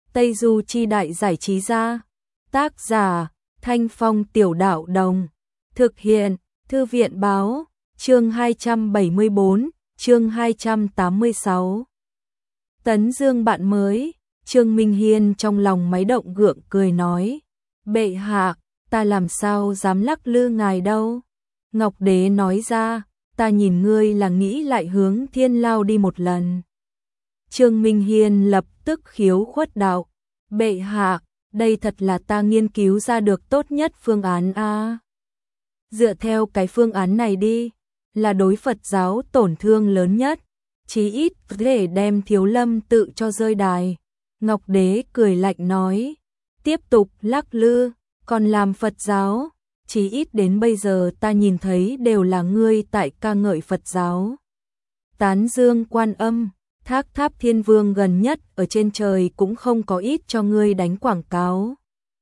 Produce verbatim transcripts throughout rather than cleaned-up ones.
Tây Du Chi Đại Giải Trí Gia. Tác giả Thanh Phong Tiểu Đạo Đồng. Thực hiện Thư viện Báo. Chương hai trăm bảy mươi bốn, chương hai trăm tám mươi sáu. Tấn Dương bạn mới. Trương Minh Hiên trong lòng máy động gượng cười nói: "Bệ hạ, ta làm sao dám lắc lư ngài đâu." Ngọc Đế nói ra: "Ta nhìn ngươi là nghĩ lại hướng Thiên Lao đi một lần." Trương Minh Hiên lập tức khiếu khuất đạo: "Bệ hạ, đây thật là ta nghiên cứu ra được tốt nhất phương án a." Dựa theo cái phương án này đi, là đối Phật giáo tổn thương lớn nhất, chí ít có thể đem Thiếu Lâm tự cho rơi đài. Ngọc Đế cười lạnh nói: "Tiếp tục lắc lư, còn làm Phật giáo, chí ít đến bây giờ ta nhìn thấy đều là ngươi tại ca ngợi Phật giáo. Tán dương Quan Âm, Thác Tháp Thiên Vương gần nhất ở trên trời cũng không có ít cho ngươi đánh quảng cáo.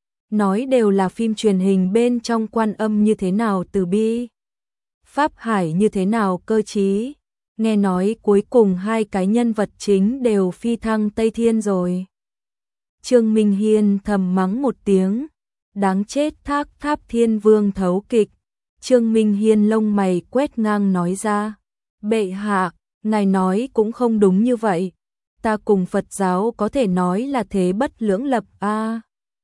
Nói đều là phim truyền hình bên trong Quan Âm như thế nào từ bi, Pháp Hải như thế nào cơ trí. Nghe nói cuối cùng hai cái nhân vật chính đều phi thăng Tây Thiên rồi." Trương Minh Hiên thầm mắng một tiếng: "Đáng chết, Thác Tháp Thiên Vương thấu kịch." Trương Minh Hiên lông mày quét ngang nói ra: "Bệ hạ, ngài nói cũng không đúng như vậy. Ta cùng Phật giáo có thể nói là thế bất lưỡng lập a.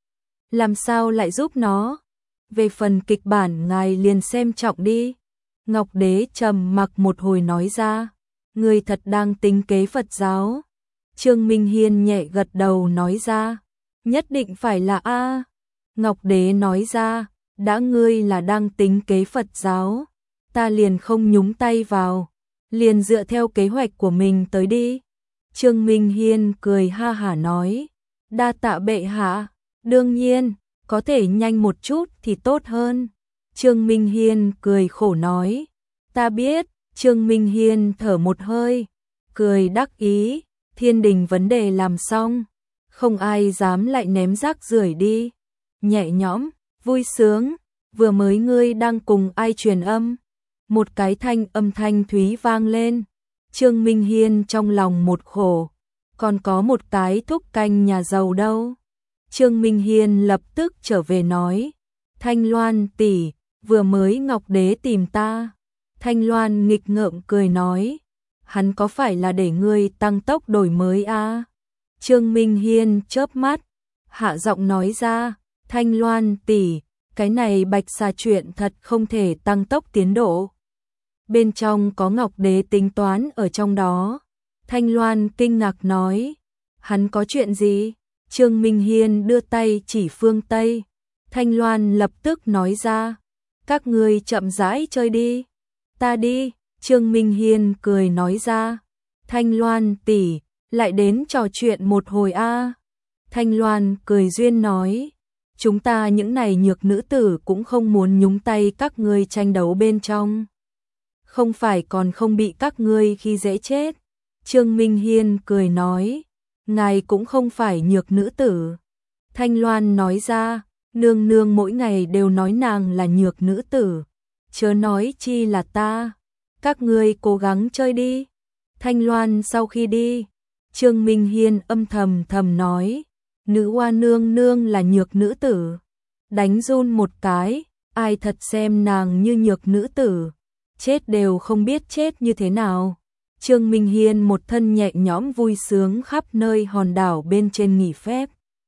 Làm sao lại giúp nó? Về phần kịch bản ngài liền xem trọng đi." Ngọc Đế trầm mặc một hồi nói ra: "Ngươi thật đang tính kế Phật giáo." Trương Minh Hiên nhẹ gật đầu nói ra: "Nhất định phải là a." Ngọc Đế nói ra: "Đã ngươi là đang tính kế Phật giáo, ta liền không nhúng tay vào, liền dựa theo kế hoạch của mình tới đi." Trương Minh Hiên cười ha hả nói: "Đa tạ bệ hạ, đương nhiên, có thể nhanh một chút thì tốt hơn." Trương Minh Hiên cười khổ nói: "Ta biết." Trương Minh Hiên thở một hơi, cười đắc ý: "Thiên đình vấn đề làm xong, không ai dám lại ném rác rưởi đi." Nhẹ nhõm, vui sướng: "Vừa mới ngươi đang cùng ai truyền âm?" Một cái thanh âm thanh thúy vang lên. Trương Minh Hiên trong lòng một khổ: còn có một cái thúc canh nhà giàu đâu. Trương Minh Hiên lập tức trở về nói: "Thanh Loan tỷ, vừa mới Ngọc Đế tìm ta." Thanh Loan nghịch ngợm cười nói: "Hắn có phải là để ngươi tăng tốc đổi mới a?" Trương Minh Hiên chớp mắt, hạ giọng nói ra: "Thanh Loan tỷ, cái này Bạch Xà chuyện thật không thể tăng tốc tiến độ. Bên trong có Ngọc Đế tính toán ở trong đó." Thanh Loan kinh ngạc nói: "Hắn có chuyện gì?" Trương Minh Hiên đưa tay chỉ phương Tây. Thanh Loan lập tức nói ra: "Các ngươi chậm rãi chơi đi, ta đi." Trương Minh Hiên cười nói ra: "Thanh Loan tỷ, lại đến trò chuyện một hồi a." Thanh Loan cười duyên nói: "Chúng ta những này nhược nữ tử cũng không muốn nhúng tay các ngươi tranh đấu bên trong. Không phải còn không bị các ngươi khi dễ chết." Trương Minh Hiên cười nói: "Ngài cũng không phải nhược nữ tử." Thanh Loan nói ra: "Nương nương mỗi ngày đều nói nàng là nhược nữ tử, chớ nói chi là ta. Các ngươi cố gắng chơi đi." Thanh Loan sau khi đi, Trương Minh Hiên âm thầm thầm nói: "Nữ hoa nương nương là nhược nữ tử." Đánh run một cái, ai thật xem nàng như nhược nữ tử, chết đều không biết chết như thế nào. Trương Minh Hiên một thân nhẹ nhõm vui sướng khắp nơi hòn đảo bên trên nghỉ phép.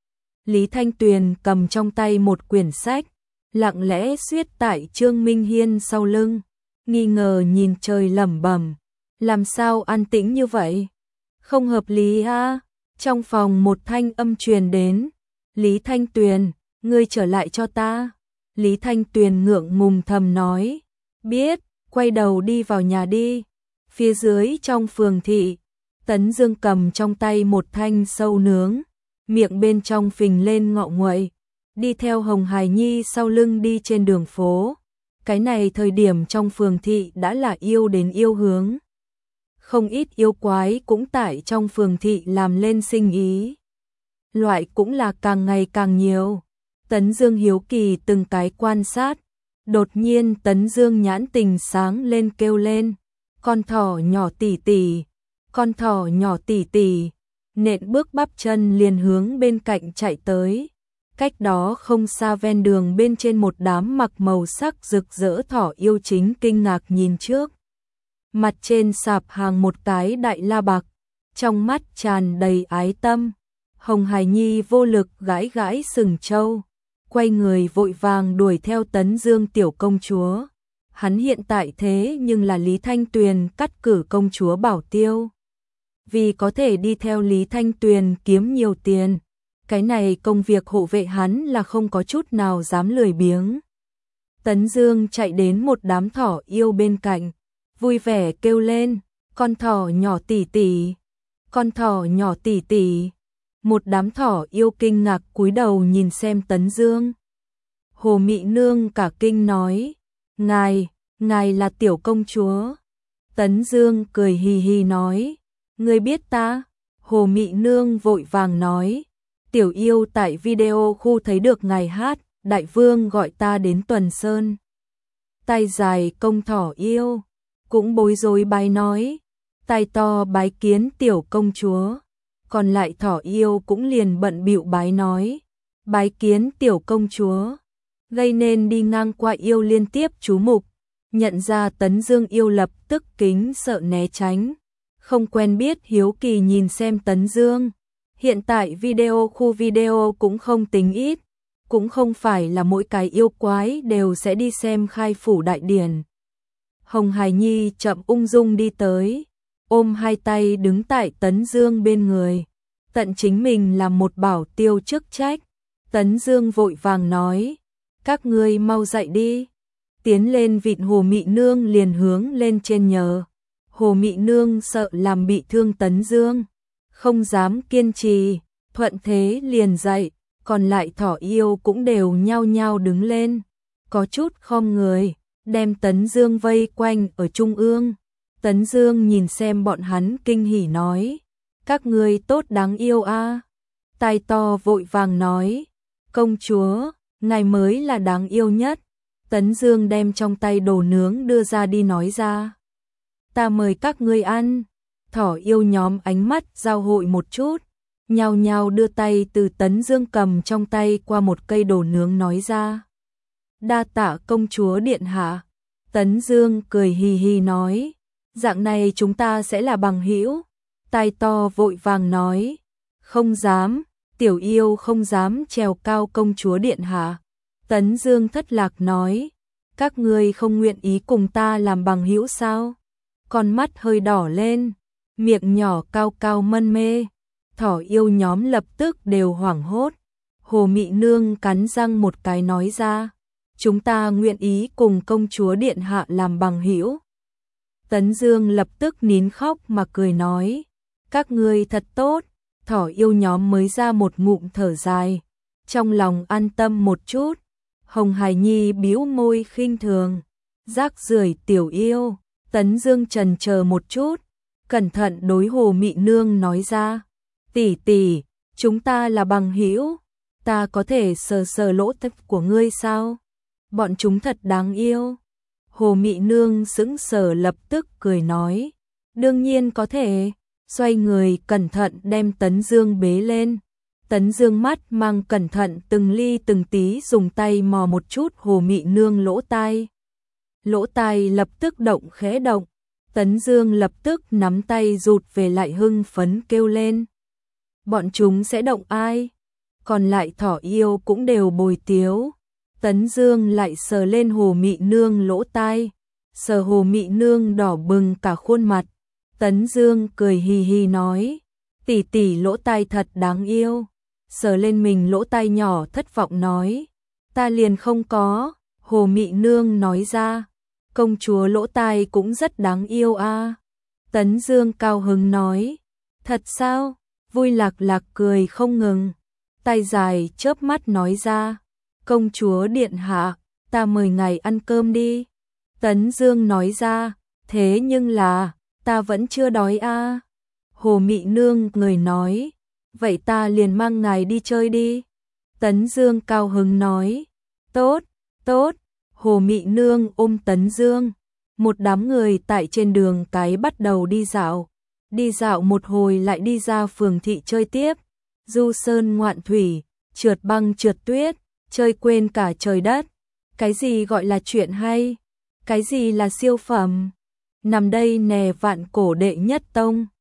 Lý Thanh Tuyền cầm trong tay một quyển sách, lặng lẽ suýt tại Trương Minh Hiên sau lưng, nghi ngờ nhìn trời lẩm bẩm: "Làm sao an tĩnh như vậy? Không hợp lý a." Trong phòng một thanh âm truyền đến: "Lý Thanh Tuyền, ngươi trở lại cho ta." Lý Thanh Tuyền ngượng ngùng thầm nói: "Biết." Quay đầu đi vào nhà đi. Phía dưới trong phường thị, Tấn Dương cầm trong tay một thanh sâu nướng, miệng bên trong phình lên ngọ nguậy, đi theo Hồng Hải Nhi sau lưng đi trên đường phố. Cái này thời điểm trong phường thị đã là yêu đến yêu hướng. Không ít yêu quái cũng tại trong phường thị làm lên sinh ý. Loại cũng là càng ngày càng nhiều. Tấn Dương hiếu kỳ từng cái quan sát. Đột nhiên Tấn Dương nhãn tình sáng lên kêu lên: "Con thỏ nhỏ tỷ tỷ, con thỏ nhỏ tỷ tỷ." nện bước bắp chân liền hướng bên cạnh chạy tới. Cách đó không xa ven đường bên trên một đám mặc màu sắc rực rỡ thỏ yêu chính kinh ngạc nhìn trước. Mặt trên sạp hàng một cái đại la bạc, trong mắt tràn đầy ái tâm. Hồng Hải Nhi vô lực gãi gãi sừng trâu, quay người vội vàng đuổi theo Tấn Dương tiểu công chúa. Hắn hiện tại thế nhưng là Lý Thanh Tuyền cắt cử công chúa bảo tiêu. Vì có thể đi theo Lý Thanh Tuyền kiếm nhiều tiền, cái này công việc hộ vệ hắn là không có chút nào dám lười biếng. Tấn Dương chạy đến một đám thỏ yêu bên cạnh, vui vẻ kêu lên, con thỏ nhỏ tỷ tỷ, con thỏ nhỏ tỷ tỷ. Một đám thỏ yêu kinh ngạc cúi đầu nhìn xem Tấn Dương. Hồ Mị Nương cả kinh nói, ngài, ngài là tiểu công chúa. Tấn Dương cười hì hì nói, ngươi biết ta? Hồ Mị Nương vội vàng nói, tiểu yêu tại video khu thấy được ngài hát, đại vương gọi ta đến Tuần Sơn. Tay dài công thỏ yêu, cũng bối rối bái nói, tay to bái kiến tiểu công chúa. Còn lại thỏ yêu cũng liền bận bịu bái nói, bái kiến tiểu công chúa. Gây nên đi ngang qua yêu liên tiếp chú mục, nhận ra Tấn Dương yêu lập tức kính sợ né tránh. Không quen biết hiếu kỳ nhìn xem Tấn Dương. Hiện tại video khu video cũng không tính ít, cũng không phải là mỗi cái yêu quái đều sẽ đi xem khai phủ đại điển. Hồng Hải Nhi chậm ung dung đi tới, ôm hai tay đứng tại Tấn Dương bên người, tận chính mình là một bảo tiêu chức trách. Tấn Dương vội vàng nói, các ngươi mau dậy đi. Tiến lên vịn Hồ Mị Nương liền hướng lên trên nhờ. Hồ Mị Nương sợ làm bị thương Tấn Dương, không dám kiên trì, thuận thế liền dậy. Còn lại thỏ yêu cũng đều nhao nhao đứng lên, có chút khom người, đem Tấn Dương vây quanh ở trung ương. Tấn Dương nhìn xem bọn hắn kinh hỉ nói, các ngươi tốt đáng yêu a. Tai to vội vàng nói, công chúa, ngài mới là đáng yêu nhất. Tấn Dương đem trong tay đồ nướng đưa ra đi nói ra, ta mời các ngươi ăn. Thỏ yêu nhóm ánh mắt giao hội một chút, nhao nhao đưa tay từ Tấn Dương cầm trong tay qua một cây đồ nướng nói ra, đa tạ công chúa điện hạ. Tấn Dương cười hì hì nói, dạng này chúng ta sẽ là bằng hữu. Tai to vội vàng nói, không dám, tiểu yêu không dám trèo cao công chúa điện hạ. Tấn Dương thất lạc nói, các ngươi không nguyện ý cùng ta làm bằng hữu sao? Con mắt hơi đỏ lên, miệng nhỏ cao cao mân mê. Thỏ yêu nhóm lập tức đều hoảng hốt. Hồ Mị Nương cắn răng một cái nói ra, chúng ta nguyện ý cùng công chúa điện hạ làm bằng hữu. Tấn Dương lập tức nín khóc mà cười nói, các ngươi thật tốt. Thỏ yêu nhóm mới ra một ngụm thở dài, trong lòng an tâm một chút. Hồng Hải Nhi bĩu môi khinh thường, rác rưởi tiểu yêu. Tấn Dương chần chờ một chút, cẩn thận đối Hồ Mị Nương nói ra, tỷ tỷ, chúng ta là bằng hữu, ta có thể sờ sờ lỗ tai của ngươi sao? Bọn chúng thật đáng yêu. Hồ Mị Nương sững sờ lập tức cười nói, đương nhiên có thể. Xoay người cẩn thận đem Tấn Dương bế lên. Tấn Dương mắt mang cẩn thận từng ly từng tí dùng tay mò một chút Hồ Mị Nương lỗ tai. Lỗ tai lập tức động khẽ động. Tấn Dương lập tức nắm tay rụt về lại hưng phấn kêu lên, bọn chúng sẽ động ai? Còn lại thỏ yêu cũng đều bồi tiếu. Tấn Dương lại sờ lên Hồ Mị Nương lỗ tai, sờ Hồ Mị Nương đỏ bừng cả khuôn mặt. Tấn Dương cười hì hì nói, tỷ tỷ lỗ tai thật đáng yêu. Sờ lên mình lỗ tai nhỏ thất vọng nói, ta liền không có. Hồ Mị Nương nói ra, công chúa lỗ tai cũng rất đáng yêu a. Tấn Dương cao hứng nói, thật sao? Vui lạc lạc cười không ngừng. Tai dài chớp mắt nói ra, công chúa điện hạ, ta mời ngài ăn cơm đi. Tấn Dương nói ra, thế nhưng là, ta vẫn chưa đói a. Hồ Mị Nương người nói, vậy ta liền mang ngài đi chơi đi. Tấn Dương cao hứng nói, tốt, tốt. Hồ Mị Nương ôm Tấn Dương, một đám người tại trên đường cái bắt đầu đi dạo. Đi dạo một hồi lại đi ra phường thị chơi tiếp, du sơn ngoạn thủy, trượt băng trượt tuyết, chơi quên cả trời đất. Cái gì gọi là chuyện hay? Cái gì là siêu phẩm? Nằm đây nè vạn cổ đệ nhất tông.